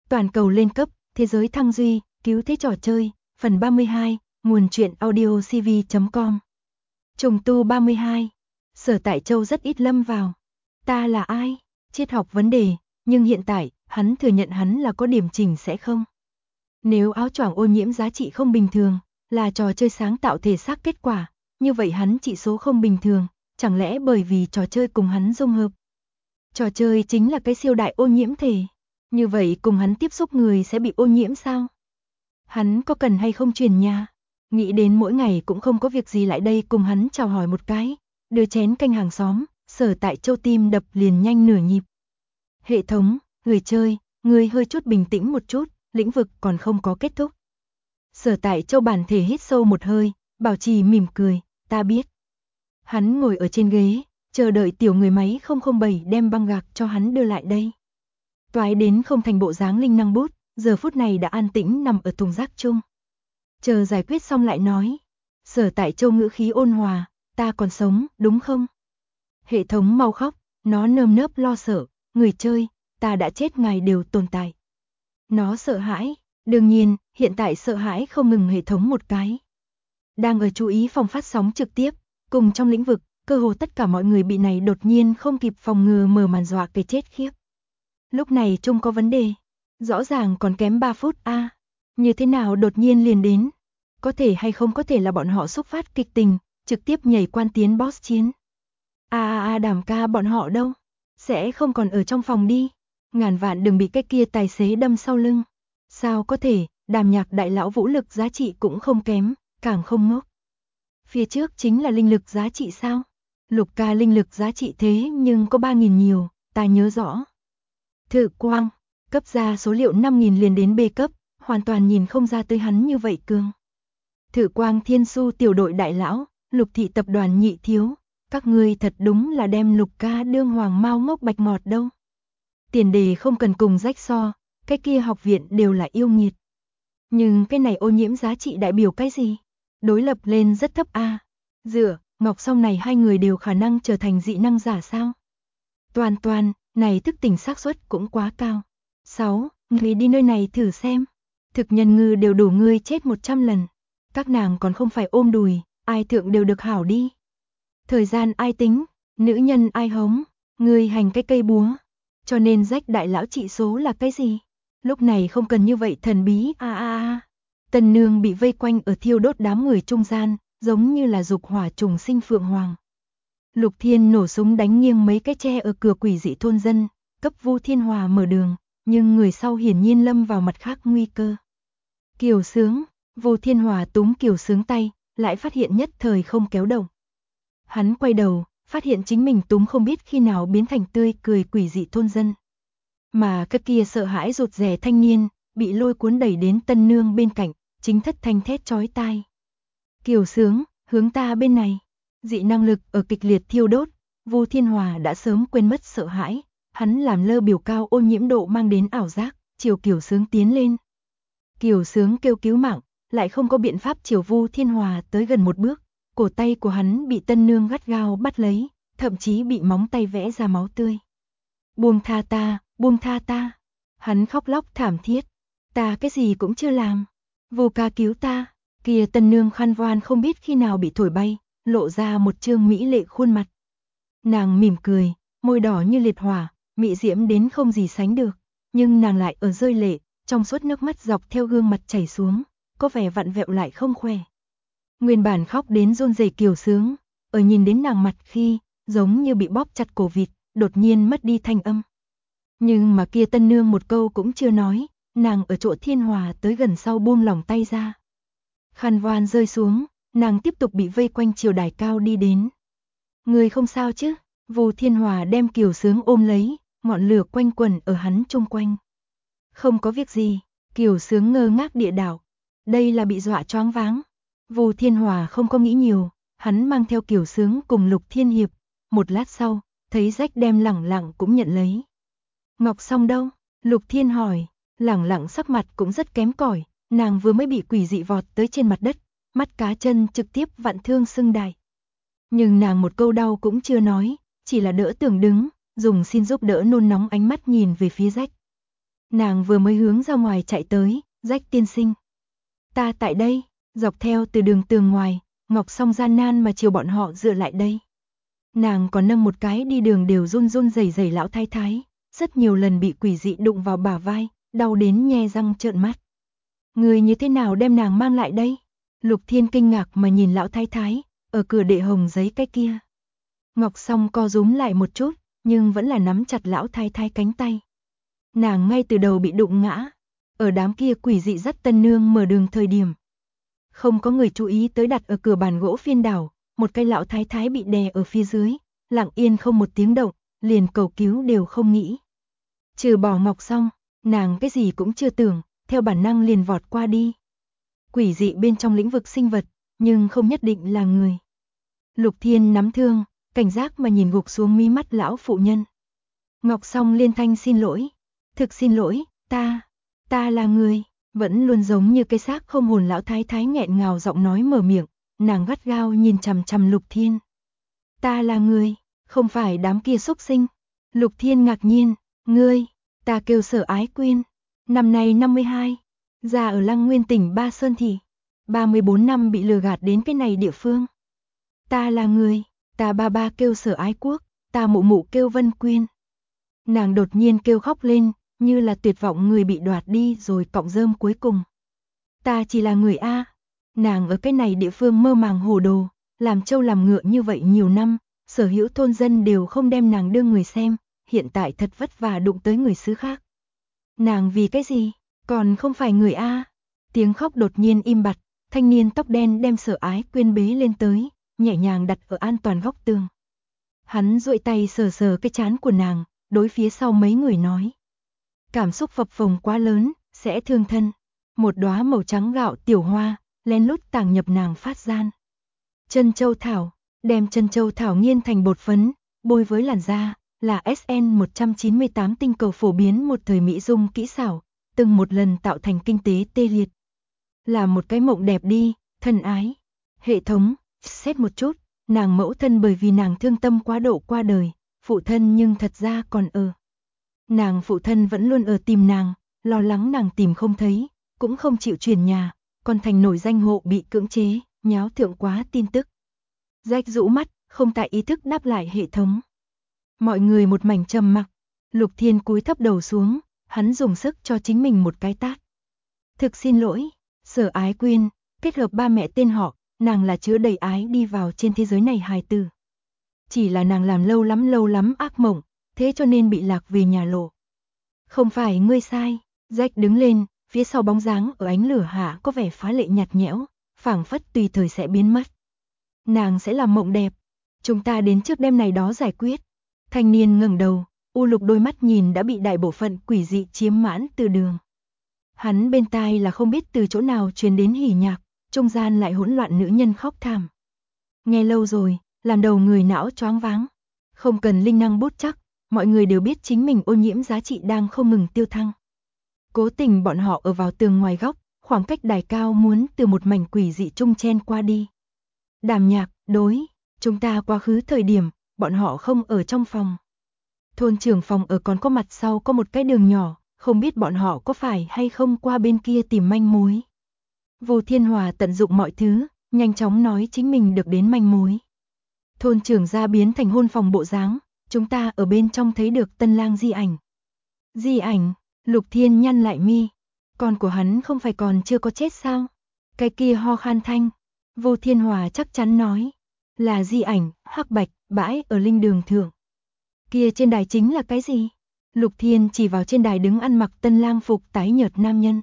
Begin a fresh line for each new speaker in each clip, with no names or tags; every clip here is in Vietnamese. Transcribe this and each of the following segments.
Toàn cầu lên cấp, thế giới thăng duy, cứu thế trò chơi, phần 32, nguồn truyện audio cv.com. Trùng tu 32. Sở Tại Châu rất ít lâm vào. Ta là ai? Triết học vấn đề, nhưng hiện tại, hắn thừa nhận hắn là có điểm chỉnh sẽ không. Nếu áo choàng ô nhiễm giá trị không bình thường, là trò chơi sáng tạo thể xác kết quả, như vậy hắn trị số không bình thường, chẳng lẽ bởi vì trò chơi cùng hắn dung hợp? Trò chơi chính là cái siêu đại ô nhiễm thể. Như vậy cùng hắn tiếp xúc người sẽ bị ô nhiễm sao? Hắn có cần hay không chuyển nhà? Nghĩ đến mỗi ngày cũng không có việc gì lại đây cùng hắn chào hỏi một cái, đưa chén canh hàng xóm, Sở Tại Châu tim đập liền nhanh nửa nhịp. Hệ thống, người chơi, người hơi chút bình tĩnh một chút, lĩnh vực còn không có kết thúc. Sở Tại Châu bản thể hít sâu một hơi, bảo trì mỉm cười, ta biết. Hắn ngồi ở trên ghế, chờ đợi tiểu người máy 007 đem băng gạc cho hắn đưa lại đây. Toái đến không thành bộ dáng linh năng bút, giờ phút này đã an tĩnh nằm ở thùng rác chung. Chờ giải quyết xong lại nói. Sở Tại Châu ngữ khí ôn hòa, ta còn sống, đúng không? Hệ thống mau khóc, nó nơm nớp lo sợ, người chơi, ta đã chết ngài đều tồn tại. Nó sợ hãi, đương nhiên, hiện tại sợ hãi không ngừng hệ thống một cái. Đang ở chú ý phòng phát sóng trực tiếp, cùng trong lĩnh vực, cơ hồ tất cả mọi người bị này đột nhiên không kịp phòng ngừa mở màn dọa cái chết khiếp. Lúc này trông có vấn đề, rõ ràng còn kém 3 phút a, như thế nào đột nhiên liền đến? Có thể hay không có thể là bọn họ xúc phát kịch tình, trực tiếp nhảy quan tiến boss chiến. Đàm ca bọn họ đâu? Sẽ không còn ở trong phòng đi. Ngàn vạn đừng bị cái kia tài xế đâm sau lưng. Sao có thể, Đàm Nhạc đại lão vũ lực giá trị cũng không kém, càng không ngốc. Phía trước chính là linh lực giá trị sao? Lục ca linh lực giá trị thế nhưng có 3.000 nhiều, ta nhớ rõ. Thử quang, cấp ra số liệu 5.000 liền đến B cấp, hoàn toàn nhìn không ra tới hắn như vậy cường. Thử quang thiên su tiểu đội đại lão, Lục thị tập đoàn nhị thiếu, các ngươi thật đúng là đem Lục ca đương hoàng mau ngốc bạch ngọt đâu. Tiền đề không cần cùng rách so, cái kia học viện đều là yêu nghiệt. Nhưng cái này ô nhiễm giá trị đại biểu cái gì? Đối lập lên rất thấp a. Dựa, Ngọc Song này hai người đều khả năng trở thành dị năng giả sao? Toàn, này thức tỉnh xác suất cũng quá cao. 6. Người đi nơi này thử xem. Thực nhân ngư đều đủ ngươi chết 100 lần. Các nàng còn không phải ôm đùi, ai thượng đều được hảo đi. Thời gian ai tính, nữ nhân ai hống, ngươi hành cái cây búa. Cho nên rách đại lão trị số là cái gì? Lúc này không cần như vậy thần bí Tần nương bị vây quanh ở thiêu đốt đám người trung gian, giống như là dục hỏa trùng sinh phượng hoàng. Lục Thiên nổ súng đánh nghiêng mấy cái tre ở cửa quỷ dị thôn dân, cấp Vu Thiên Hòa mở đường, nhưng người sau hiển nhiên lâm vào mặt khác nguy cơ. Kiều Sướng, Vu Thiên Hòa túm Kiều Sướng tay, lại phát hiện nhất thời không kéo động. Hắn quay đầu, phát hiện chính mình túm không biết khi nào biến thành tươi cười quỷ dị thôn dân. Mà cái kia sợ hãi rụt rè thanh niên, bị lôi cuốn đẩy đến Tân Nương bên cạnh, chính thất thanh thét chói tai. Kiều Sướng, hướng ta bên này. Dị năng lực ở kịch liệt thiêu đốt, Vu Thiên Hòa đã sớm quên mất sợ hãi, hắn làm lơ biểu cao ô nhiễm độ mang đến ảo giác, chiều Kiều Sướng tiến lên. Kiều Sướng kêu cứu mạng, lại không có biện pháp chiều Vu Thiên Hòa tới gần một bước, cổ tay của hắn bị Tân Nương gắt gao bắt lấy, thậm chí bị móng tay vẽ ra máu tươi. Buông tha ta. Hắn khóc lóc thảm thiết. Ta cái gì cũng chưa làm. Vu ca cứu ta. Kia Tân Nương khăn voan không biết khi nào bị thổi bay, lộ ra một trương mỹ lệ khuôn mặt. Nàng mỉm cười, môi đỏ như liệt hỏa, mị diễm đến không gì sánh được, nhưng nàng lại ở rơi lệ, trong suốt nước mắt dọc theo gương mặt chảy xuống, có vẻ vặn vẹo lại không khỏe. Nguyên bản khóc đến run rẩy Kiều Sướng, ở nhìn đến nàng mặt khi, giống như bị bóp chặt cổ vịt, đột nhiên mất đi thanh âm. Nhưng mà kia Tân Nương một câu cũng chưa nói, nàng ở chỗ Thiên Hòa tới gần sau buông lỏng tay ra. Khăn voan rơi xuống, nàng tiếp tục bị vây quanh triều đài cao đi đến. Người không sao chứ? Vu Thiên Hòa đem Kiều Sướng ôm lấy, ngọn lửa quanh quẩn ở hắn chung quanh. Không có việc gì, Kiều Sướng ngơ ngác địa đảo. Đây là bị dọa choáng váng. Vu Thiên Hòa không có nghĩ nhiều, hắn mang theo Kiều Sướng cùng Lục Thiên Hiệp. Một lát sau, thấy rách đem lẳng lặng cũng nhận lấy. Ngọc Song đâu? Lục Thiên hỏi, lẳng lặng sắc mặt cũng rất kém cỏi, nàng vừa mới bị quỷ dị vọt tới trên mặt đất, mắt cá chân trực tiếp vặn thương sưng đài. Nhưng nàng một câu đau cũng chưa nói, chỉ là đỡ tưởng đứng, dùng xin giúp đỡ nôn nóng ánh mắt nhìn về phía rách. Nàng vừa mới hướng ra ngoài chạy tới, Rách tiên sinh. Ta tại đây, dọc theo từ đường tường ngoài, Ngọc Song gian nan mà chiều bọn họ dựa lại đây. Nàng còn nâng một cái đi đường đều run run rẩy rẩy lão thái thái, rất nhiều lần bị quỷ dị đụng vào bả vai, đau đến nhe răng trợn mắt. Người như thế nào đem nàng mang lại đây? Lục Thiên kinh ngạc mà nhìn lão thái thái, ở cửa đệ hồng giấy cái kia. Ngọc Song co rúm lại một chút, nhưng vẫn là nắm chặt lão thái thái cánh tay. Nàng ngay từ đầu bị đụng ngã, ở đám kia quỷ dị dắt tân nương mở đường thời điểm. Không có người chú ý tới đặt ở cửa bàn gỗ phiên đảo, một cái lão thái thái bị đè ở phía dưới, lặng yên không một tiếng động, liền cầu cứu đều không nghĩ. Trừ bỏ Ngọc Song, nàng cái gì cũng chưa tưởng, theo bản năng liền vọt qua đi. Quỷ dị bên trong lĩnh vực sinh vật, nhưng không nhất định là người. Lục Thiên nắm thương, cảnh giác mà nhìn gục xuống mí mắt lão phụ nhân. Ngọc Song liên thanh xin lỗi. Thực xin lỗi, ta là người. Vẫn luôn giống như cái xác không hồn lão thái thái nghẹn ngào giọng nói mở miệng, nàng gắt gao nhìn chằm chằm Lục Thiên. Ta là người, không phải đám kia xúc sinh. Lục Thiên ngạc nhiên, ngươi, ta kêu Sở Ái Quyên, năm nay 52, già ở Lăng Nguyên tỉnh Ba Sơn Thị, 34 năm bị lừa gạt đến cái này địa phương. Ta là người, ta ba kêu Sở Ái Quốc, ta mụ kêu Vân Quyên. Nàng đột nhiên kêu khóc lên, như là tuyệt vọng người bị đoạt đi rồi cọng rơm cuối cùng. Ta chỉ là người A. Nàng ở cái này địa phương mơ màng hồ đồ, làm trâu làm ngựa như vậy nhiều năm, sở hữu thôn dân đều không đem nàng đưa người xem, hiện tại thật vất vả đụng tới người xứ khác. Nàng vì cái gì, còn không phải người A. Tiếng khóc đột nhiên im bặt, thanh niên tóc đen đem Sở Ái Quyên bế lên tới, nhẹ nhàng đặt ở an toàn góc tường. Hắn duỗi tay sờ sờ cái trán của nàng, đối phía sau mấy người nói. Cảm xúc phập phồng quá lớn, sẽ thương thân. Một đóa màu trắng gạo tiểu hoa, lén lút tàng nhập nàng phát gian. Chân châu thảo, đem chân châu thảo nghiên thành bột phấn, bôi với làn da, là SN198 tinh cầu phổ biến một thời mỹ dung kỹ xảo, từng một lần tạo thành kinh tế tê liệt. Là một cái mộng đẹp đi, thân ái. Hệ thống, xét một chút, nàng mẫu thân bởi vì nàng thương tâm quá độ qua đời, phụ thân nhưng thật ra còn ở. Nàng phụ thân vẫn luôn ở tìm nàng, lo lắng nàng tìm không thấy, cũng không chịu chuyển nhà, còn thành nổi danh hộ bị cưỡng chế, nháo thượng quá tin tức. Rách rũ mắt, không tại ý thức đáp lại hệ thống. Mọi người một mảnh trầm mặc, Lục Thiên cúi thấp đầu xuống, hắn dùng sức cho chính mình một cái tát. Thực xin lỗi, Sở Ái Quyên, kết hợp ba mẹ tên họ, nàng là chứa đầy ái đi vào trên thế giới này hài tử. Chỉ là nàng làm lâu lắm ác mộng, thế cho nên bị lạc về nhà lộ. Không phải ngươi sai, Jack đứng lên, phía sau bóng dáng ở ánh lửa hạ có vẻ phá lệ nhạt nhẽo, phảng phất tùy thời sẽ biến mất. Nàng sẽ làm mộng đẹp, chúng ta đến trước đêm này đó giải quyết. Thanh niên ngẩng đầu, u lục đôi mắt nhìn đã bị đại bộ phận quỷ dị chiếm mãn từ đường. Hắn bên tai là không biết từ chỗ nào truyền đến hỉ nhạc, trung gian lại hỗn loạn nữ nhân khóc thảm. Nghe lâu rồi, làm đầu người não choáng váng. Không cần linh năng bút chắc, mọi người đều biết chính mình ô nhiễm giá trị đang không ngừng tiêu thăng. Cố tình bọn họ ở vào tường ngoài góc, khoảng cách đài cao muốn từ một mảnh quỷ dị trung chen qua đi. Đàm Nhạc, đối, chúng ta quá khứ thời điểm, bọn họ không ở trong phòng. Thôn trưởng phòng ở còn có mặt sau có một cái đường nhỏ, không biết bọn họ có phải hay không qua bên kia tìm manh mối. Vô Thiên Hòa tận dụng mọi thứ, nhanh chóng nói chính mình được đến manh mối. Thôn trưởng ra biến thành hôn phòng bộ dáng, chúng ta ở bên trong thấy được tân lang di ảnh. Di ảnh, Lục Thiên nhăn lại mi. Con của hắn không phải còn chưa có chết sao? Cái kia ho khan thanh. Vô Thiên Hòa chắc chắn nói. Là di ảnh, hắc bạch, bãi ở linh đường thượng. Kia trên đài chính là cái gì? Lục Thiên chỉ vào trên đài đứng ăn mặc tân lang phục tái nhợt nam nhân.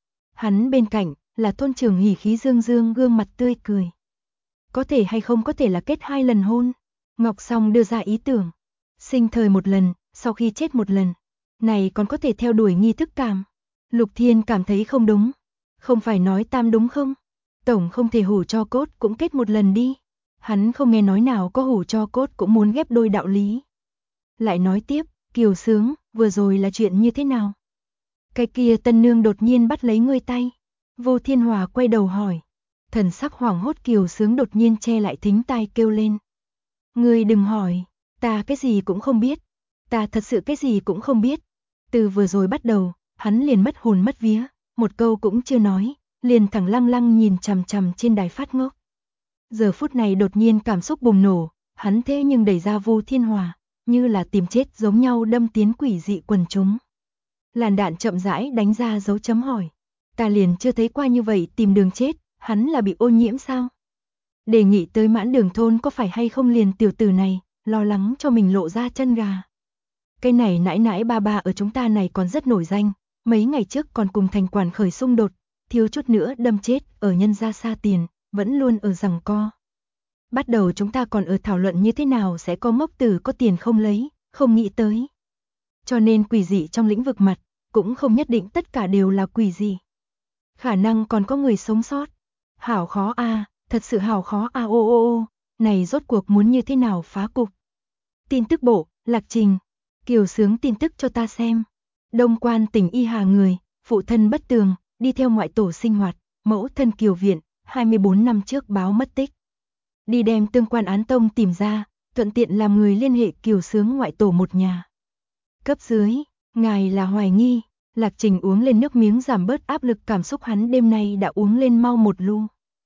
Hắn bên cạnh là thôn trưởng hỉ khí dương dương gương mặt tươi cười. Có thể hay không có thể là kết 2 lần hôn. Ngọc Song đưa ra ý tưởng. Sinh thời một lần, sau khi chết một lần. Này còn có thể theo đuổi nghi thức cảm. Lục Thiên cảm thấy không đúng. Không phải nói tam đúng không? Tổng không thể hủ cho cốt cũng kết một lần đi. Hắn không nghe nói nào có hủ cho cốt cũng muốn ghép đôi đạo lý. Lại nói tiếp, Kiều Sướng, vừa rồi là chuyện như thế nào? Cái kia tân nương đột nhiên bắt lấy ngươi tay. Vô Thiên Hòa quay đầu hỏi. Thần sắc hoảng hốt Kiều Sướng đột nhiên che lại thính tai kêu lên. Ngươi đừng hỏi, ta cái gì cũng không biết. Ta thật sự cái gì cũng không biết. Từ vừa rồi bắt đầu, hắn liền mất hồn mất vía, một câu cũng chưa nói, liền thẳng lăng lăng nhìn chằm chằm trên đài phát ngốc. Giờ phút này đột nhiên cảm xúc bùng nổ, hắn thế nhưng đẩy ra Vu Thiên Hòa, như là tìm chết giống nhau đâm tiến quỷ dị quần chúng. Làn đạn chậm rãi đánh ra dấu chấm hỏi. Ta liền chưa thấy qua như vậy tìm đường chết, hắn là bị ô nhiễm sao? Đề nghị tới Mãn Đường thôn có phải hay không liền tiểu tử này, lo lắng cho mình lộ ra chân gà. Cái này nãi nãi ba ba ở chúng ta này còn rất nổi danh, mấy ngày trước còn cùng thành quản khởi xung đột, thiếu chút nữa đâm chết ở nhân gia xa tiền, vẫn luôn ở giằng co. Bắt đầu chúng ta còn ở thảo luận như thế nào sẽ có mốc tử có tiền không lấy, không nghĩ tới. Cho nên quỷ dị trong lĩnh vực mặt, cũng không nhất định tất cả đều là quỷ dị. Khả năng còn có người sống sót. Hảo khó a, thật sự hảo khó a ô, này rốt cuộc muốn như thế nào phá cục. Tin tức bộ, Lạc Trình, Kiều Sướng tin tức cho ta xem. Đông Quan tỉnh Y Hà người, phụ thân bất tường, đi theo ngoại tổ sinh hoạt, mẫu thân Kiều Viện, 24 năm trước báo mất tích. Đi đem tương quan án tông tìm ra, thuận tiện làm người liên hệ Kiều Sướng ngoại tổ một nhà. Cấp dưới, ngài là hoài nghi. Lạc Trình uống lên nước miếng giảm bớt áp lực cảm xúc, hắn đêm nay đã uống lên mau một lu.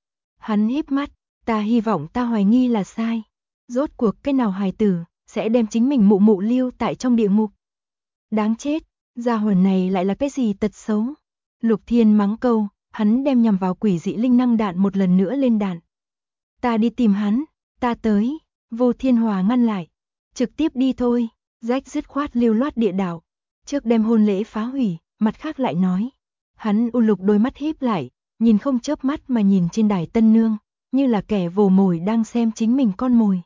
Hắn híp mắt, ta hy vọng ta hoài nghi là sai. Rốt cuộc cái nào hài tử sẽ đem chính mình mụ mụ lưu tại trong địa ngục. Đáng chết, gia hồn này lại là cái gì tật xấu. Lục Thiên mắng câu, hắn đem nhằm vào quỷ dị linh năng đạn một lần nữa lên đạn. Ta đi tìm hắn, ta tới. Vô Thiên Hòa ngăn lại. Trực tiếp đi thôi. Rách dứt khoát lưu loát địa đạo. Trước đem hôn lễ phá hủy, mặt khác lại nói. Hắn u lục đôi mắt híp lại, nhìn không chớp mắt mà nhìn trên đài tân nương, như là kẻ vồ mồi đang xem chính mình con mồi.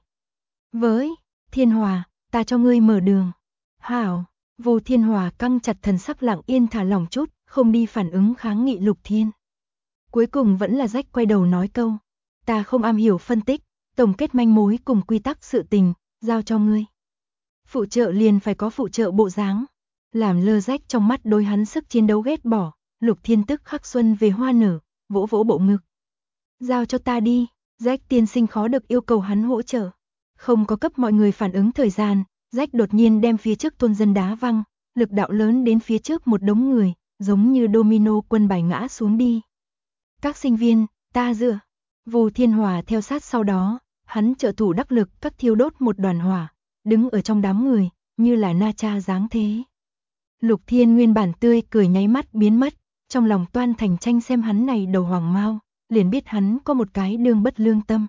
Với, Thiên Hòa, ta cho ngươi mở đường. Hảo, Vô Thiên Hòa căng chặt thần sắc lặng yên thả lỏng chút, không đi phản ứng kháng nghị Lục Thiên. Cuối cùng vẫn là rách quay đầu nói câu. Ta không am hiểu phân tích, tổng kết manh mối cùng quy tắc sự tình, giao cho ngươi. Phụ trợ liền phải có phụ trợ bộ dáng. Làm lơ rách trong mắt đối hắn sức chiến đấu ghét bỏ, Lục Thiên tức khắc xuân về hoa nở, vỗ vỗ bộ ngực. Giao cho ta đi, rách tiên sinh khó được yêu cầu hắn hỗ trợ. Không có cấp mọi người phản ứng thời gian, rách đột nhiên đem phía trước thôn dân đá văng, lực đạo lớn đến phía trước một đống người, giống như domino quân bài ngã xuống đi. Các sinh viên, ta dựa. Vô Thiên Hòa theo sát sau đó, hắn trợ thủ đắc lực các thiêu đốt một đoàn hỏa, đứng ở trong đám người, như là na cha dáng thế. Lục Thiên nguyên bản tươi cười nháy mắt biến mất, trong lòng toan thành tranh xem hắn này đầu hoàng mao, liền biết hắn có một cái đương bất lương tâm.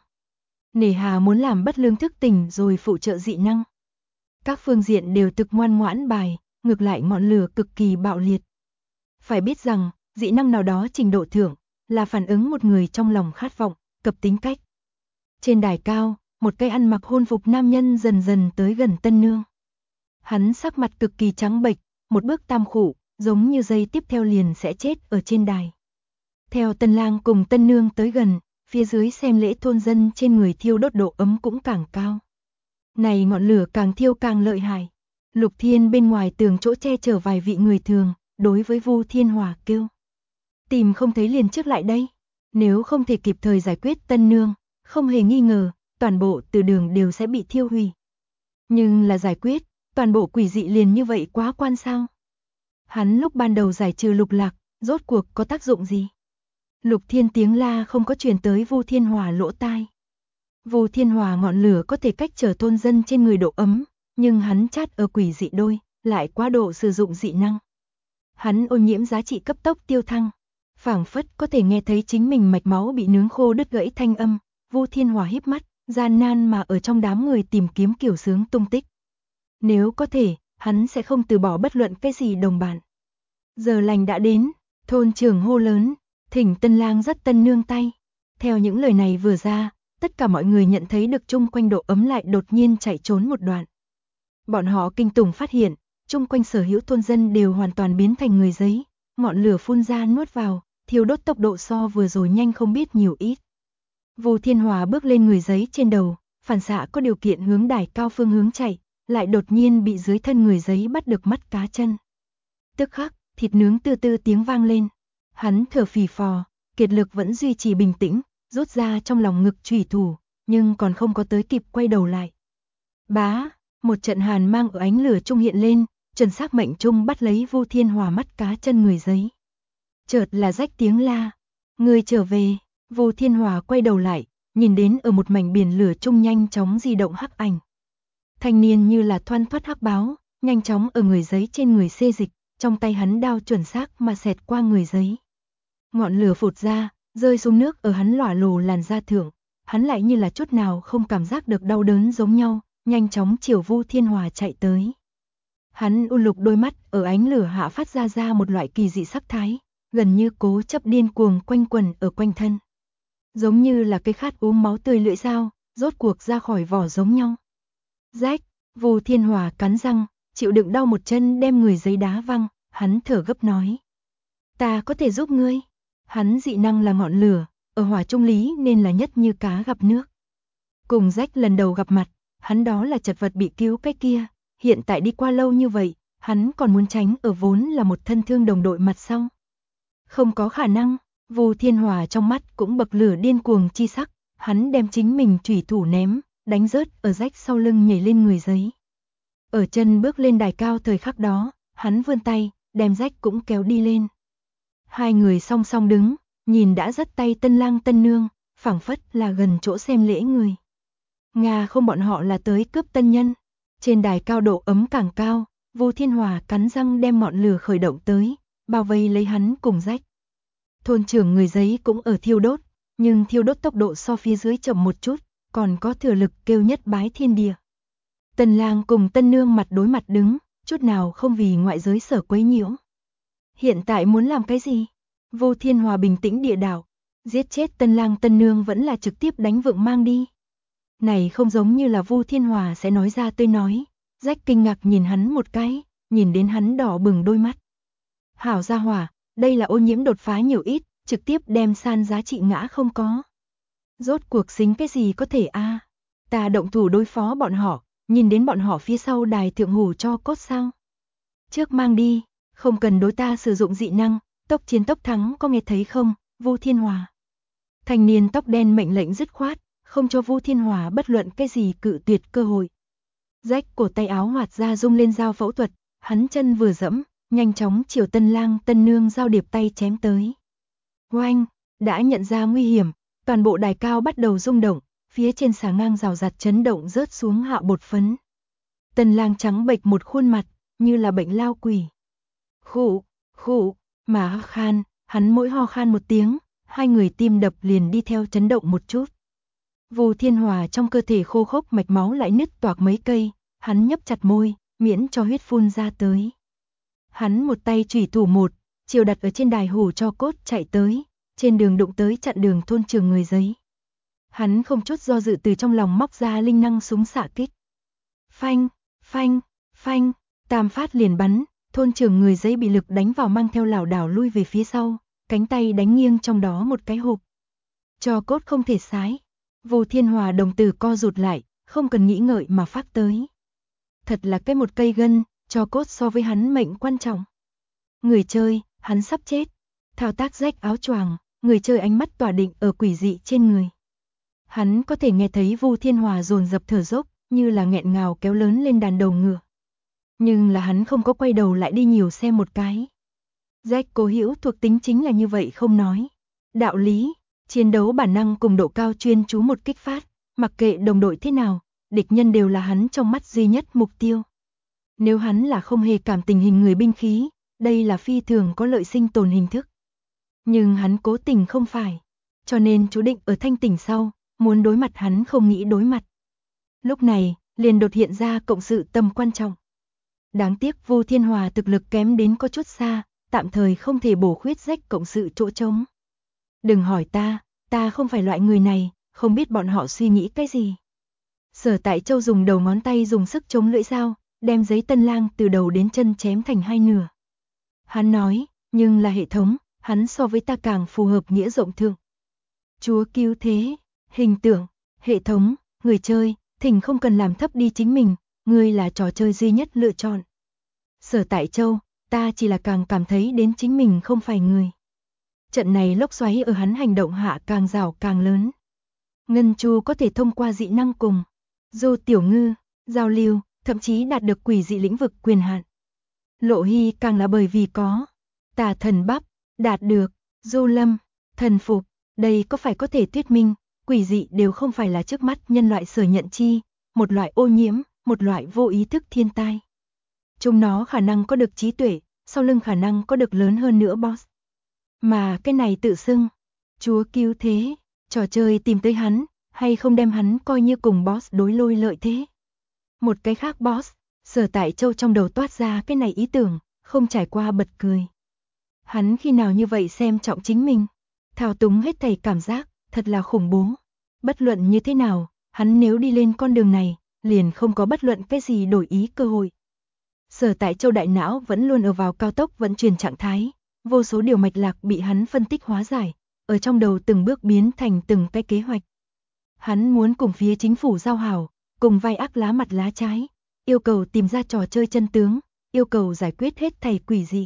Nề hà muốn làm bất lương thức tỉnh rồi phụ trợ dị năng. Các phương diện đều thực ngoan ngoãn bài, ngược lại ngọn lửa cực kỳ bạo liệt. Phải biết rằng, dị năng nào đó trình độ thưởng, là phản ứng một người trong lòng khát vọng, cập tính cách. Trên đài cao, một cây ăn mặc hôn phục nam nhân dần dần tới gần tân nương. Hắn sắc mặt cực kỳ trắng bệch, một bước tam khụ, giống như giây tiếp theo liền sẽ chết ở trên đài. Theo tân lang cùng tân nương tới gần, phía dưới xem lễ thôn dân trên người thiêu đốt độ ấm cũng càng cao. Này ngọn lửa càng thiêu càng lợi hại. Lục Thiên bên ngoài tường chỗ che chở vài vị người thường, đối với Vu Thiên Hòa kêu. Tìm không thấy liền trước lại đây. Nếu không thể kịp thời giải quyết tân nương, không hề nghi ngờ, toàn bộ từ đường đều sẽ bị thiêu hủy. Nhưng là giải quyết, toàn bộ quỷ dị liền như vậy quá quan sao? Hắn lúc ban đầu giải trừ lục lạc, rốt cuộc có tác dụng gì? Lục Thiên tiếng la không có truyền tới Vu Thiên Hòa lỗ tai. Vu Thiên Hòa ngọn lửa có thể cách trở thôn dân trên người độ ấm, nhưng hắn chát ở quỷ dị đôi, lại quá độ sử dụng dị năng. Hắn ô nhiễm giá trị cấp tốc tiêu thăng, phảng phất có thể nghe thấy chính mình mạch máu bị nướng khô đứt gãy thanh âm. Vu Thiên Hòa híp mắt, gian nan mà ở trong đám người tìm kiếm Kiều Sướng tung tích. Nếu có thể, hắn sẽ không từ bỏ bất luận cái gì đồng bạn. Giờ lành đã đến, thôn trưởng hô lớn, thỉnh tân lang dắt tân nương tay. Theo những lời này vừa ra, tất cả mọi người nhận thấy được chung quanh độ ấm lại đột nhiên chạy trốn một đoạn. Bọn họ kinh tủng phát hiện, chung quanh sở hữu thôn dân đều hoàn toàn biến thành người giấy, ngọn lửa phun ra nuốt vào, thiêu đốt tốc độ so vừa rồi nhanh không biết nhiều ít. Vu Thiên Hòa bước lên người giấy trên đầu, phản xạ có điều kiện hướng đài cao phương hướng chạy, lại đột nhiên bị dưới thân người giấy bắt được mắt cá chân. Tức khắc, thịt nướng tư tư tiếng vang lên. Hắn thở phì phò, kiệt lực vẫn duy trì bình tĩnh, rút ra trong lòng ngực chủy thủ, nhưng còn không có tới kịp quay đầu lại. Bá, một trận hàn mang ở ánh lửa trung hiện lên, chuẩn xác mệnh trung bắt lấy Vu Thiên Hòa mắt cá chân người giấy. Chợt là rách tiếng la, người trở về. Vu Thiên Hòa quay đầu lại, nhìn đến ở một mảnh biển lửa trung nhanh chóng di động hắc ảnh. Thanh niên như là thoăn thoắt hắc báo, nhanh chóng ở người giấy trên người xê dịch, trong tay hắn đao chuẩn xác mà xẹt qua người giấy. Ngọn lửa phụt ra, rơi xuống nước ở hắn lỏa lồ làn da thượng, hắn lại như là chút nào không cảm giác được đau đớn giống nhau, nhanh chóng chiều Vu Thiên Hòa chạy tới. Hắn u lục đôi mắt ở ánh lửa hạ phát ra một loại kỳ dị sắc thái, gần như cố chấp điên cuồng quanh quẩn ở quanh thân. Giống như là cái khát uống máu tươi lưỡi dao, rốt cuộc ra khỏi vỏ giống nhau. Rách, Vu Thiên Hòa cắn răng, chịu đựng đau một chân đem người giấy đá văng, hắn thở gấp nói. Ta có thể giúp ngươi. Hắn dị năng là ngọn lửa, ở hỏa trung lý nên là nhất như cá gặp nước. Cùng rách lần đầu gặp mặt, hắn đó là chật vật bị cứu cái kia, hiện tại đi qua lâu như vậy, hắn còn muốn tránh ở vốn là một thân thương đồng đội mặt sau. Không có khả năng, Vu Thiên Hòa trong mắt cũng bậc lửa điên cuồng chi sắc, hắn đem chính mình chủy thủ ném, đánh rớt ở rách sau lưng nhảy lên người giấy. Ở chân bước lên đài cao thời khắc đó, hắn vươn tay, đem rách cũng kéo đi lên. Hai người song song đứng, nhìn đã dắt tay tân lang tân nương, phảng phất là gần chỗ xem lễ người. Nga không, bọn họ là tới cướp tân nhân. Trên đài cao độ ấm càng cao, Vu Thiên Hòa cắn răng đem ngọn lửa khởi động tới, bao vây lấy hắn cùng rách. Thôn trưởng người giấy cũng ở thiêu đốt, nhưng thiêu đốt tốc độ so phía dưới chậm một chút, còn có thừa lực kêu nhất bái thiên địa. Tân lang cùng tân nương mặt đối mặt đứng, chút nào không vì ngoại giới sở quấy nhiễu. Hiện tại muốn làm cái gì? Vu Thiên Hòa bình tĩnh địa đạo, giết chết tân lang tân nương vẫn là trực tiếp đánh vượng mang đi. Này không giống như là Vu Thiên Hòa sẽ nói ra tôi nói. Rách kinh ngạc nhìn hắn một cái, nhìn đến hắn đỏ bừng đôi mắt. Hảo gia hỏa, đây là ô nhiễm đột phá nhiều ít, trực tiếp đem san giá trị ngã không có. Rốt cuộc xính cái gì có thể a? Ta động thủ đối phó bọn họ, nhìn đến bọn họ phía sau đài thượng hủ cho cốt sao? Trước mang đi, không cần đối ta sử dụng dị năng, tốc chiến tốc thắng, có nghe thấy không, Vu Thiên Hòa. Thanh niên tóc đen mệnh lệnh dứt khoát, không cho Vu Thiên Hòa bất luận cái gì cự tuyệt cơ hội. Rách cổ tay áo hoạt ra rung lên dao phẫu thuật, hắn chân vừa dẫm, nhanh chóng chiều tân lang tân nương giao điệp tay chém tới. Oanh, đã nhận ra nguy hiểm, toàn bộ đài cao bắt đầu rung động, phía trên xà ngang rào rạt chấn động rớt xuống hạ bột phấn. Tân lang trắng bệch một khuôn mặt, như là bệnh lao quỷ. Khụ, mà ho khan, hắn mỗi ho khan một tiếng, hai người tim đập liền đi theo chấn động một chút. Vu Thiên Hòa trong cơ thể khô khốc mạch máu lại nứt toạc mấy cây, hắn nhấp chặt môi, miễn cho huyết phun ra tới. Hắn một tay chủy thủ một, chiều đặt ở trên đài hủ cho cốt chạy tới, trên đường đụng tới chặn đường thôn trưởng người giấy. Hắn không chút do dự từ trong lòng móc ra linh năng súng xạ kích. Phanh, tam phát liền bắn, thôn trưởng người giấy bị lực đánh vào mang theo lảo đảo lui về phía sau, cánh tay đánh nghiêng trong đó một cái hộp. Cho cốt không thể sái. Vu Thiên Hòa đồng tử co rụt lại, không cần nghĩ ngợi mà phát tới. Thật là cái một cây gân, cho cốt so với hắn mệnh quan trọng. Người chơi, hắn sắp chết. Thao tác rách áo choàng, người chơi ánh mắt tỏa định ở quỷ dị trên người. Hắn có thể nghe thấy Vu Thiên Hòa dồn dập thở dốc, như là nghẹn ngào kéo lớn lên đàn đầu ngựa. Nhưng là hắn không có quay đầu lại đi nhiều xem một cái. Jack cố hữu thuộc tính chính là như vậy không nói. Đạo lý, chiến đấu bản năng cùng độ cao chuyên chú một kích phát, mặc kệ đồng đội thế nào, địch nhân đều là hắn trong mắt duy nhất mục tiêu. Nếu hắn là không hề cảm tình hình người binh khí, đây là phi thường có lợi sinh tồn hình thức. Nhưng hắn cố tình không phải, cho nên chú định ở thanh tỉnh sau, muốn đối mặt hắn không nghĩ đối mặt. Lúc này, liền đột hiện ra cộng sự tầm quan trọng. Đáng tiếc Vu Thiên Hòa thực lực kém đến có chút xa, tạm thời không thể bổ khuyết rách cộng sự chỗ trống. Đừng hỏi ta không phải loại người này, không biết bọn họ suy nghĩ cái gì. Sở Tại Châu dùng đầu ngón tay dùng sức chống lưỡi dao, đem giấy tân lang từ đầu đến chân chém thành hai nửa. Hắn nói, nhưng là hệ thống, hắn so với ta càng phù hợp nghĩa rộng thượng. Chúa cứu thế, hình tượng, hệ thống, người chơi, thỉnh không cần làm thấp đi chính mình, ngươi là trò chơi duy nhất lựa chọn. Sở Tại Châu, ta chỉ là càng cảm thấy đến chính mình không phải người. Trận này lốc xoáy ở hắn hành động hạ càng rào càng lớn. Ngân Chu có thể thông qua dị năng cùng Dô Tiểu Ngư, giao lưu, thậm chí đạt được quỷ dị lĩnh vực quyền hạn. Lộ Hy càng là bởi vì có Tà Thần Bắp, đạt được, Du Lâm, thần phục, đây có phải có thể thuyết minh, quỷ dị đều không phải là trước mắt nhân loại sở nhận chi, một loại ô nhiễm, một loại vô ý thức thiên tai. Chúng nó khả năng có được trí tuệ, sau lưng khả năng có được lớn hơn nữa boss. Mà cái này tự xưng, Chúa cứu thế, trò chơi tìm tới hắn, hay không đem hắn coi như cùng boss đối lôi lợi thế. Một cái khác boss, Sở Tại Châu trong đầu toát ra cái này ý tưởng, không trải qua bật cười. Hắn khi nào như vậy xem trọng chính mình, thao túng hết thảy cảm giác, thật là khủng bố. Bất luận như thế nào, hắn nếu đi lên con đường này, liền không có bất luận cái gì đổi ý cơ hội. Sở Tại Châu đại não vẫn luôn ở vào cao tốc vận chuyển trạng thái, vô số điều mạch lạc bị hắn phân tích hóa giải, ở trong đầu từng bước biến thành từng cái kế hoạch. Hắn muốn cùng phía chính phủ giao hảo, cùng vai ác lá mặt lá trái, yêu cầu tìm ra trò chơi chân tướng, yêu cầu giải quyết hết thảy quỷ dị.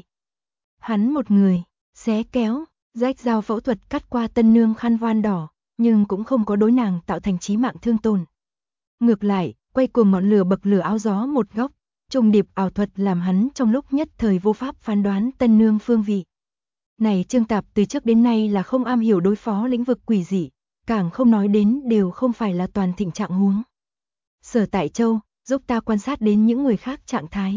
Hắn một người, xé kéo, rách dao phẫu thuật cắt qua tân nương khăn voan đỏ, nhưng cũng không có đối nàng tạo thành chí mạng thương tổn. Ngược lại, quay cuồng ngọn lửa bậc lửa áo gió một góc, trùng điệp ảo thuật làm hắn trong lúc nhất thời vô pháp phán đoán tân nương phương vị. Này Trương Tạp từ trước đến nay là không am hiểu đối phó lĩnh vực quỷ dị, càng không nói đến đều không phải là toàn thịnh trạng huống. Sở Tại Châu, giúp ta quan sát đến những người khác trạng thái.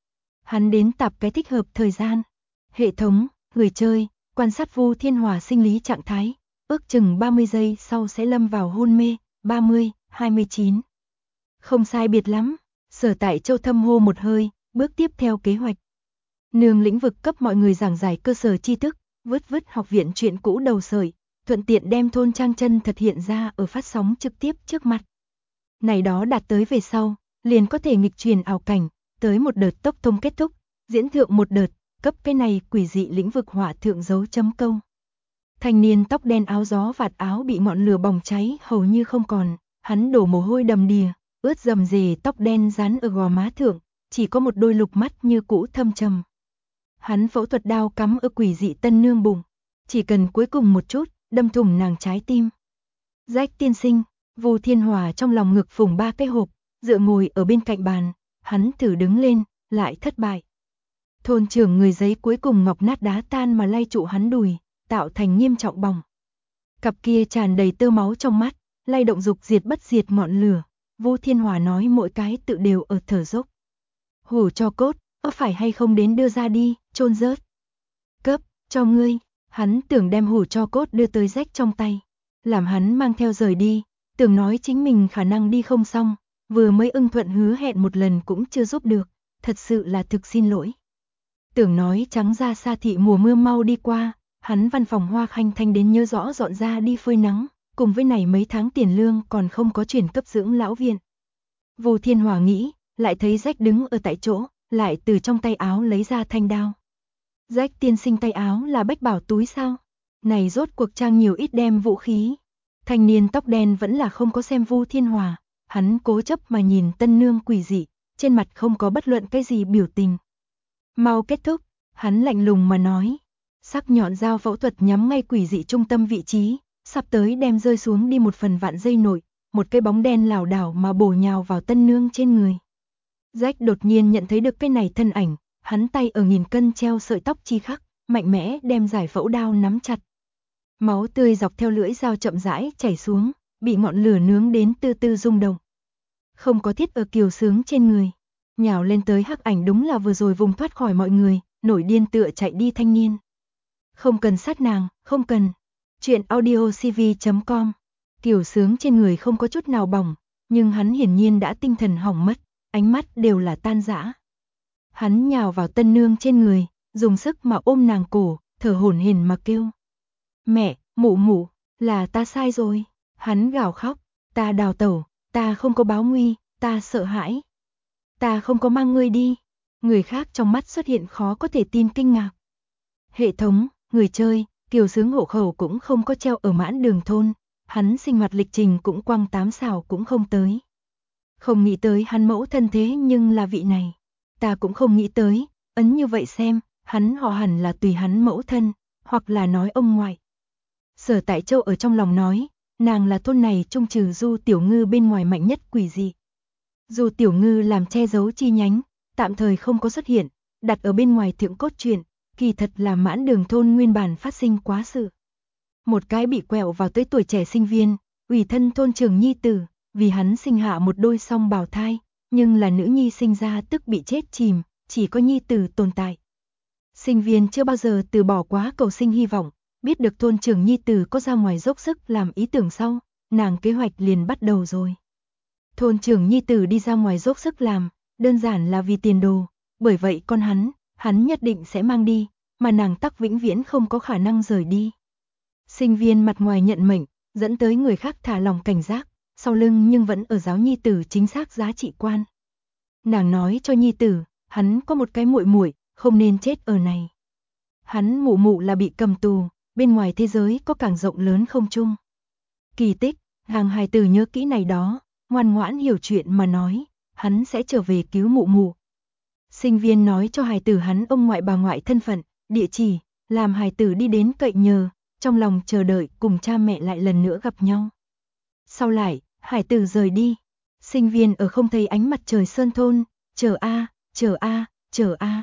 Hắn đến tập cái thích hợp thời gian. Hệ thống, người chơi, quan sát Vu Thiên Hòa sinh lý trạng thái, ước chừng 30 giây sau sẽ lâm vào hôn mê, 30, 29. Không sai biệt lắm, Sở Tại Châu thâm hô một hơi, bước tiếp theo kế hoạch. Nương lĩnh vực cấp mọi người giảng giải cơ sở tri thức, vứt học viện chuyện cũ đầu sợi, thuận tiện đem thôn trang chân thật hiện ra ở phát sóng trực tiếp trước mặt. Này đó đạt tới về sau, liền có thể nghịch truyền ảo cảnh, tới một đợt tốc thông kết thúc, diễn thượng một đợt, cấp cái này quỷ dị lĩnh vực hỏa thượng dấu chấm câu. Thanh niên tóc đen áo gió vạt áo bị ngọn lửa bỏng cháy hầu như không còn, hắn đổ mồ hôi đầm đìa, ướt rầm rề tóc đen dán ở gò má thượng, chỉ có một đôi lục mắt như cũ thâm trầm. Hắn phẫu thuật đao cắm ở quỷ dị tân nương bụng, chỉ cần cuối cùng một chút, đâm thủng nàng trái tim. Rách tiên sinh, Vu Thiên Hòa trong lòng ngực phủng 3 cái hộp, dựa ngồi ở bên cạnh bàn, hắn thử đứng lên, lại thất bại. Thôn trưởng người giấy cuối cùng ngọc nát đá tan mà lay trụ hắn đùi, tạo thành nghiêm trọng bỏng. Cặp kia tràn đầy tơ máu trong mắt, lay động dục diệt bất diệt ngọn lửa. Vu Thiên Hòa nói mỗi cái tự đều ở thở dốc. Hủ cho cốt, có phải hay không đến đưa ra đi, chôn rớt. Cấp, cho ngươi, hắn tưởng đem hủ cho cốt đưa tới rách trong tay. Làm hắn mang theo rời đi, tưởng nói chính mình khả năng đi không xong, vừa mới ưng thuận hứa hẹn một lần cũng chưa giúp được, thật sự là thực xin lỗi. Tưởng nói trắng ra xa thị mùa mưa mau đi qua, hắn văn phòng Hoa Khanh Thanh đến nhớ rõ dọn ra đi phơi nắng, cùng với này mấy tháng tiền lương còn không có chuyển cấp dưỡng lão viện. Vu Thiên Hòa nghĩ, lại thấy Rách đứng ở tại chỗ, lại từ trong tay áo lấy ra thanh đao. Rách tiên sinh tay áo là bách bảo túi sao? Này rốt cuộc trang nhiều ít đem vũ khí. Thanh niên tóc đen vẫn là không có xem Vu Thiên Hòa, hắn cố chấp mà nhìn tân nương quỷ dị, trên mặt không có bất luận cái gì biểu tình. Mau kết thúc, hắn lạnh lùng mà nói. Sắc nhọn dao phẫu thuật nhắm ngay quỷ dị trung tâm vị trí, sắp tới đem rơi xuống đi một phần vạn dây nổi, một cái bóng đen lảo đảo mà bổ nhào vào tân nương trên người. Jack đột nhiên nhận thấy được cái này thân ảnh, hắn tay ở nghìn cân treo sợi tóc chi khắc, mạnh mẽ đem giải phẫu đao nắm chặt. Máu tươi dọc theo lưỡi dao chậm rãi chảy xuống, bị ngọn lửa nướng đến từ từ rung động. Không có thiết ở kiều sướng trên người, nhào lên tới hắc ảnh đúng là vừa rồi vùng thoát khỏi mọi người, nổi điên tựa chạy đi thanh niên. Không cần sát nàng, không cần. Chuyện audiocv.com. Kiều sướng trên người không có chút nào bỏng, nhưng hắn hiển nhiên đã tinh thần hỏng mất, ánh mắt đều là tan rã. Hắn nhào vào tân nương trên người, dùng sức mà ôm nàng cổ, thở hổn hển mà kêu. Mẹ, mụ mụ, là ta sai rồi. Hắn gào khóc, ta đào tẩu, ta không có báo nguy, ta sợ hãi. Ta không có mang ngươi đi. Người khác trong mắt xuất hiện khó có thể tin kinh ngạc. Hệ thống, người chơi, Kiều sướng hộ khẩu cũng không có treo ở mãn đường thôn, hắn sinh hoạt lịch trình cũng quăng 8 xào cũng không tới. Không nghĩ tới hắn mẫu thân thế nhưng là vị này. Ta cũng không nghĩ tới, ấn như vậy xem, hắn họ hẳn là tùy hắn mẫu thân, hoặc là nói ông ngoại. Sở Tại Châu ở trong lòng nói, nàng là thôn này trung trừ Du Tiểu Ngư bên ngoài mạnh nhất quỷ dị. Du Tiểu Ngư làm che giấu chi nhánh, tạm thời không có xuất hiện, đặt ở bên ngoài thượng cốt truyện, kỳ thật là Mãn Đường thôn nguyên bản phát sinh quá sự. Một cái bị quẹo vào tới tuổi trẻ sinh viên, ủy thân thôn trưởng nhi tử, vì hắn sinh hạ một đôi song bào thai, nhưng là nữ nhi sinh ra tức bị chết chìm, chỉ có nhi tử tồn tại. Sinh viên chưa bao giờ từ bỏ quá cầu sinh hy vọng, biết được thôn trưởng nhi tử có ra ngoài dốc sức làm ý tưởng sau, nàng kế hoạch liền bắt đầu rồi. Thôn trưởng nhi tử đi ra ngoài dốc sức làm, đơn giản là vì tiền đồ, bởi vậy con hắn nhất định sẽ mang đi, mà nàng tắc vĩnh viễn không có khả năng rời đi. Sinh viên mặt ngoài nhận mệnh, dẫn tới người khác thả lòng cảnh giác, sau lưng nhưng vẫn ở giáo nhi tử chính xác giá trị quan. Nàng nói cho nhi tử, hắn có một cái muội muội, không nên chết ở này. Hắn mụ mụ là bị cầm tù, bên ngoài thế giới có càng rộng lớn không chung. Kỳ tích, hàng hài tử nhớ kỹ này đó, ngoan ngoãn hiểu chuyện mà nói, hắn sẽ trở về cứu mụ mụ. Sinh viên nói cho hài tử hắn ông ngoại bà ngoại thân phận, địa chỉ, làm hài tử đi đến cậy nhờ, trong lòng chờ đợi cùng cha mẹ lại lần nữa gặp nhau. Sau lại, hải tử rời đi, sinh viên ở không thấy ánh mặt trời sơn thôn, chờ a, chờ a, chờ a.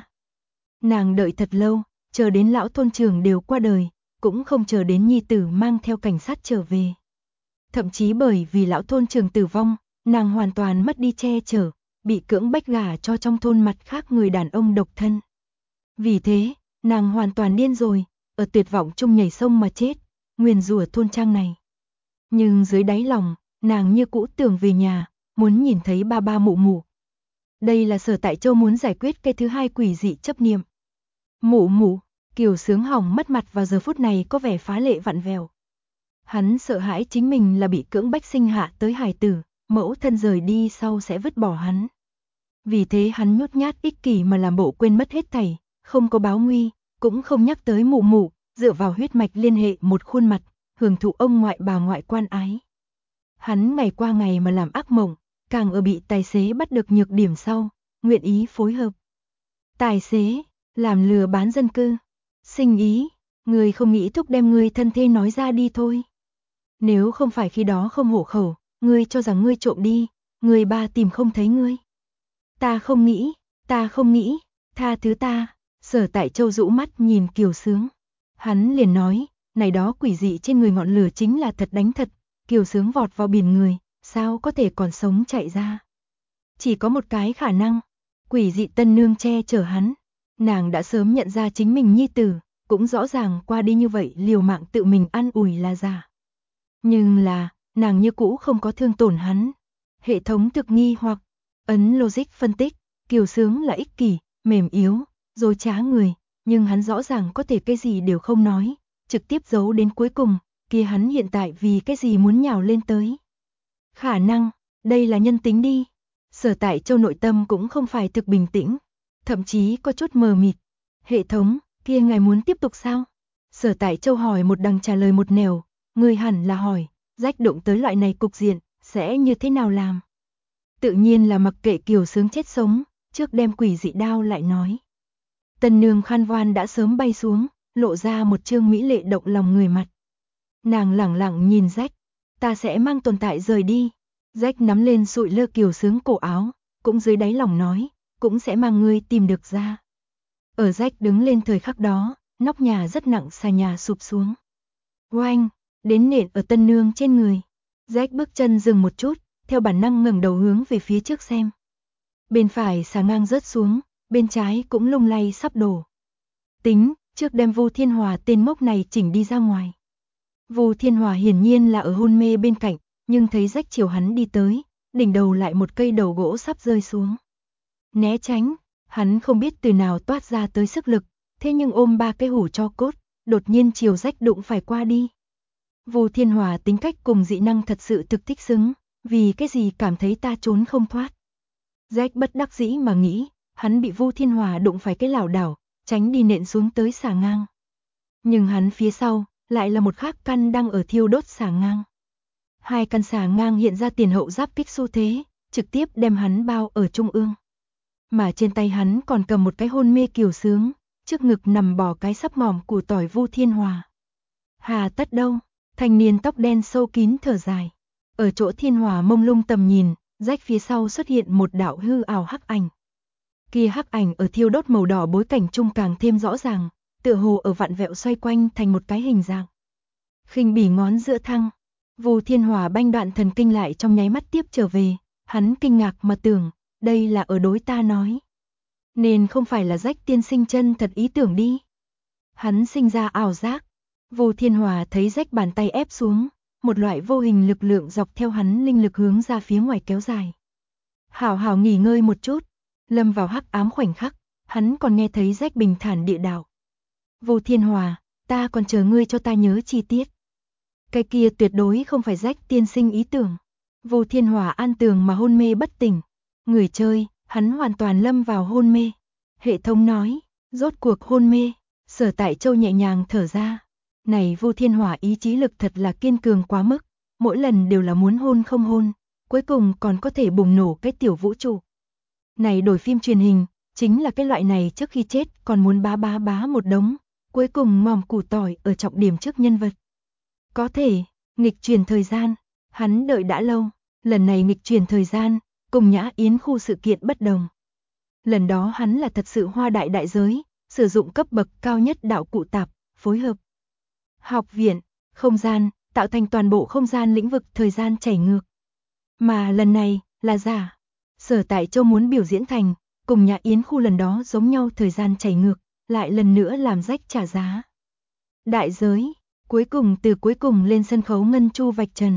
Nàng đợi thật lâu, chờ đến lão thôn trưởng đều qua đời, cũng không chờ đến nhi tử mang theo cảnh sát trở về. Thậm chí bởi vì lão thôn trưởng tử vong, nàng hoàn toàn mất đi che chở, bị cưỡng bách gả cho trong thôn mặt khác người đàn ông độc thân. Vì thế, nàng hoàn toàn điên rồi, ở tuyệt vọng chung nhảy sông mà chết, nguyền rủa thôn trang này. Nhưng dưới đáy lòng, nàng như cũ tưởng về nhà, muốn nhìn thấy ba ba mụ mụ. Đây là Sở Tại Châu muốn giải quyết cái thứ hai quỷ dị chấp niệm. Mụ mụ, Kiều Sướng hỏng mất mặt vào giờ phút này có vẻ phá lệ vặn vẹo. Hắn sợ hãi chính mình là bị cưỡng bách sinh hạ tới hài tử, mẫu thân rời đi sau sẽ vứt bỏ hắn. Vì thế hắn nhút nhát ích kỷ mà làm bộ quên mất hết thảy, không có báo nguy, cũng không nhắc tới mụ mụ, dựa vào huyết mạch liên hệ một khuôn mặt, hưởng thụ ông ngoại bà ngoại quan ái. Hắn ngày qua ngày mà làm ác mộng, càng ở bị tài xế bắt được nhược điểm sau, nguyện ý phối hợp. Tài xế, làm lừa bán dân cư, sinh ý, người không nghĩ thúc đem người thân thê nói ra đi thôi. Nếu không phải khi đó không hộ khẩu, ngươi cho rằng ngươi trộm đi, người ba tìm không thấy ngươi. Ta không nghĩ, tha thứ ta. Sở Tại Châu rũ mắt nhìn Kiều Sướng. Hắn liền nói, này đó quỷ dị trên người ngọn lửa chính là thật đánh thật. Kiều Sướng vọt vào biển người, sao có thể còn sống chạy ra. Chỉ có một cái khả năng, quỷ dị tân nương che chở hắn. Nàng đã sớm nhận ra chính mình nhi tử, cũng rõ ràng qua đi như vậy liều mạng tự mình an ủi là giả. Nhưng là, nàng như cũ không có thương tổn hắn. Hệ thống thực nghi hoặc, ấn logic phân tích, Kiều Sướng là ích kỷ, mềm yếu, dối trá người, nhưng hắn rõ ràng có thể cái gì đều không nói, trực tiếp giấu đến cuối cùng, kia hắn hiện tại vì cái gì muốn nhào lên tới. Khả năng, đây là nhân tính đi. Sở Tại Châu nội tâm cũng không phải thực bình tĩnh, thậm chí có chút mờ mịt. Hệ thống, kia ngài muốn tiếp tục sao? Sở Tại Châu hỏi một đằng trả lời một nẻo, người hẳn là hỏi, rách động tới loại này cục diện, sẽ như thế nào làm? Tự nhiên là mặc kệ Kiều Sướng chết sống, trước đem quỷ dị đao lại nói. Tân nương Khan Voan đã sớm bay xuống, lộ ra một trương mỹ lệ động lòng người mặt. Nàng lẳng lặng nhìn rách, ta sẽ mang tồn tại rời đi. Rách nắm lên sụi lơ Kiều Sướng cổ áo, cũng dưới đáy lòng nói, cũng sẽ mang ngươi tìm được ra. Ở rách đứng lên thời khắc đó, nóc nhà rất nặng xà nhà sụp xuống. Oanh, đến nện ở tân nương trên người. Rách bước chân dừng một chút, theo bản năng ngẩng đầu hướng về phía trước xem. Bên phải xà ngang rớt xuống, bên trái cũng lung lay sắp đổ. Tính, trước đem Vu Thiên Hòa tên mốc này chỉnh đi ra ngoài. Vu Thiên Hòa hiển nhiên là ở hôn mê bên cạnh, nhưng thấy rách chiều hắn đi tới, đỉnh đầu lại một cây đầu gỗ sắp rơi xuống. Né tránh, hắn không biết từ nào toát ra tới sức lực, thế nhưng ôm ba cái hủ tro cốt, đột nhiên chiều rách đụng phải qua đi. Vu Thiên Hòa tính cách cùng dị năng thật sự thực thích xứng, vì cái gì cảm thấy ta trốn không thoát. Rách bất đắc dĩ mà nghĩ, hắn bị Vu Thiên Hòa đụng phải cái lảo đảo, tránh đi nện xuống tới xà ngang. Nhưng hắn phía sau, lại là một khác căn đang ở thiêu đốt xà ngang. Hai căn xà ngang hiện ra tiền hậu giáp kích xu thế, trực tiếp đem hắn bao ở trung ương. Mà trên tay hắn còn cầm một cái hôn mê Kiều Sướng, trước ngực nằm bò cái sắp mỏm củ tỏi Vu Thiên Hòa. Hà tất đâu, thanh niên tóc đen sâu kín thở dài. Ở chỗ Thiên Hòa mông lung tầm nhìn, rách phía sau xuất hiện một đạo hư ảo hắc ảnh. Kia hắc ảnh ở thiêu đốt màu đỏ bối cảnh trung càng thêm rõ ràng, tựa hồ ở vặn vẹo xoay quanh thành một cái hình dạng. Khinh bỉ ngón giữa thăng, Vu Thiên Hòa banh đoạn thần kinh lại trong nháy mắt tiếp trở về, hắn kinh ngạc mà tưởng, đây là ở đối ta nói. Nên không phải là Rách tiên sinh chân thật ý tưởng đi. Hắn sinh ra ảo giác. Vu Thiên Hòa thấy Rách bàn tay ép xuống, một loại vô hình lực lượng dọc theo hắn linh lực hướng ra phía ngoài kéo dài. Hảo hảo nghỉ ngơi một chút, lâm vào hắc ám khoảnh khắc, hắn còn nghe thấy Rách bình thản địa đạo. Vu Thiên Hòa, ta còn chờ ngươi cho ta nhớ chi tiết. Cái kia tuyệt đối không phải Rách tiên sinh ý tưởng. Vu Thiên Hòa an tường mà hôn mê bất tỉnh. Người chơi, hắn hoàn toàn lâm vào hôn mê. Hệ thống nói, rốt cuộc hôn mê. Sở Tại Châu nhẹ nhàng thở ra. Này Vu Thiên Hòa ý chí lực thật là kiên cường quá mức. Mỗi lần đều là muốn hôn không hôn. Cuối cùng còn có thể bùng nổ cái tiểu vũ trụ. Này đổi phim truyền hình, chính là cái loại này trước khi chết còn muốn bá một đống. Cuối cùng mòm củ tỏi ở trọng điểm trước nhân vật. Có thể, nghịch chuyển thời gian, hắn đợi đã lâu, lần này nghịch chuyển thời gian, cùng Nhã Yến khu sự kiện bất đồng. Lần đó hắn là thật sự hoa đại giới, sử dụng cấp bậc cao nhất đạo cụ tạp, phối hợp. Học viện, không gian, tạo thành toàn bộ không gian lĩnh vực thời gian chảy ngược. Mà lần này, là giả. Sở Tại Châu muốn biểu diễn thành, cùng Nhã Yến khu lần đó giống nhau thời gian chảy ngược, lại lần nữa làm Rách trả giá. Đại giới. Cuối cùng lên sân khấu Ngân Chu vạch trần.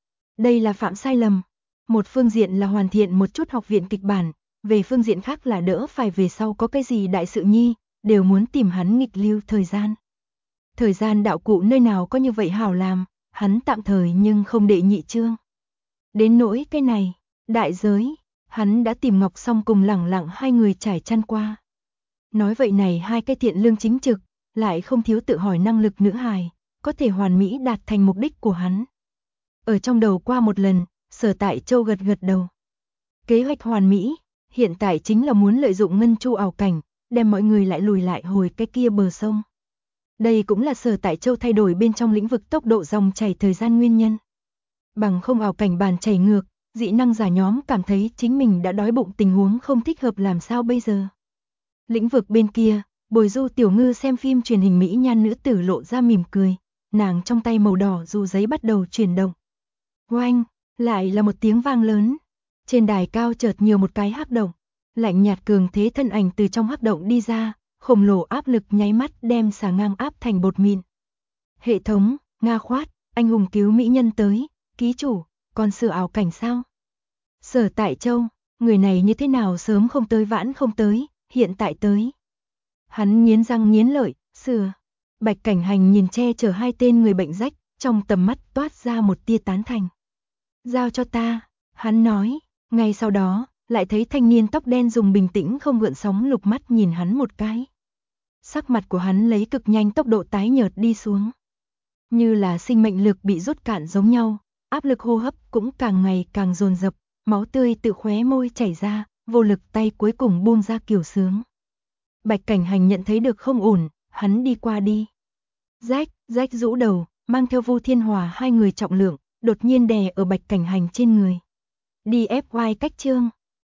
Đây là phạm sai lầm. Một phương diện là hoàn thiện một chút học viện kịch bản, về phương diện khác là đỡ phải về sau có cái gì đại sự nhi, đều muốn tìm hắn nghịch lưu thời gian. Thời gian đạo cụ nơi nào có như vậy hảo làm, hắn tạm thời nhưng không đệ nhị chương. Đến nỗi cái này, đại giới, hắn đã tìm Ngọc Song cùng lẳng lặng hai người trải chăn qua. Nói vậy này hai cái thiện lương chính trực, lại không thiếu tự hỏi năng lực nữ hài, có thể hoàn mỹ đạt thành mục đích của hắn. Ở trong đầu qua một lần, Sở Tại Châu gật đầu. Kế hoạch hoàn mỹ, hiện tại chính là muốn lợi dụng Ngân Chu ảo cảnh, đem mọi người lại lùi lại hồi cái kia bờ sông. Đây cũng là Sở Tại Châu thay đổi bên trong lĩnh vực tốc độ dòng chảy thời gian nguyên nhân. Bằng không ảo cảnh bàn chảy ngược, dị năng giả nhóm cảm thấy chính mình đã đói bụng, tình huống không thích hợp làm sao bây giờ. Lĩnh vực bên kia, Bồi Du Tiểu Ngư xem phim truyền hình mỹ nhan nữ tử lộ ra mỉm cười, nàng trong tay màu đỏ dù giấy bắt đầu chuyển động. Oanh, lại là một tiếng vang lớn. Trên đài cao chợt nhiều một cái hắc động, lạnh nhạt cường thế thân ảnh từ trong hắc động đi ra, khổng lồ áp lực nháy mắt đem xà ngang áp thành bột mịn. Hệ thống, Nga khoát, anh hùng cứu mỹ nhân tới, ký chủ, còn sửa ảo cảnh sao? Sở Tại Châu, người này như thế nào sớm không tới vãn không tới, hiện tại tới. Hắn nghiến răng nghiến lợi, sửa. Bạch Cảnh Hành nhìn che chở hai tên người bệnh rách, trong tầm mắt toát ra một tia tán thành. Giao cho ta, hắn nói, ngay sau đó, lại thấy thanh niên tóc đen dùng bình tĩnh không gợn sóng lục mắt nhìn hắn một cái. Sắc mặt của hắn lấy cực nhanh tốc độ tái nhợt đi xuống. Như là sinh mệnh lực bị rút cạn giống nhau, áp lực hô hấp cũng càng ngày càng dồn dập, máu tươi tự khóe môi chảy ra, vô lực tay cuối cùng buông ra kiều sướng. Bạch Cảnh Hành nhận thấy được không ổn, hắn đi qua đi. Rách rũ đầu, mang theo Vu Thiên Hòa hai người trọng lượng, đột nhiên đè ở Bạch Cảnh Hành trên người. DFY cách chương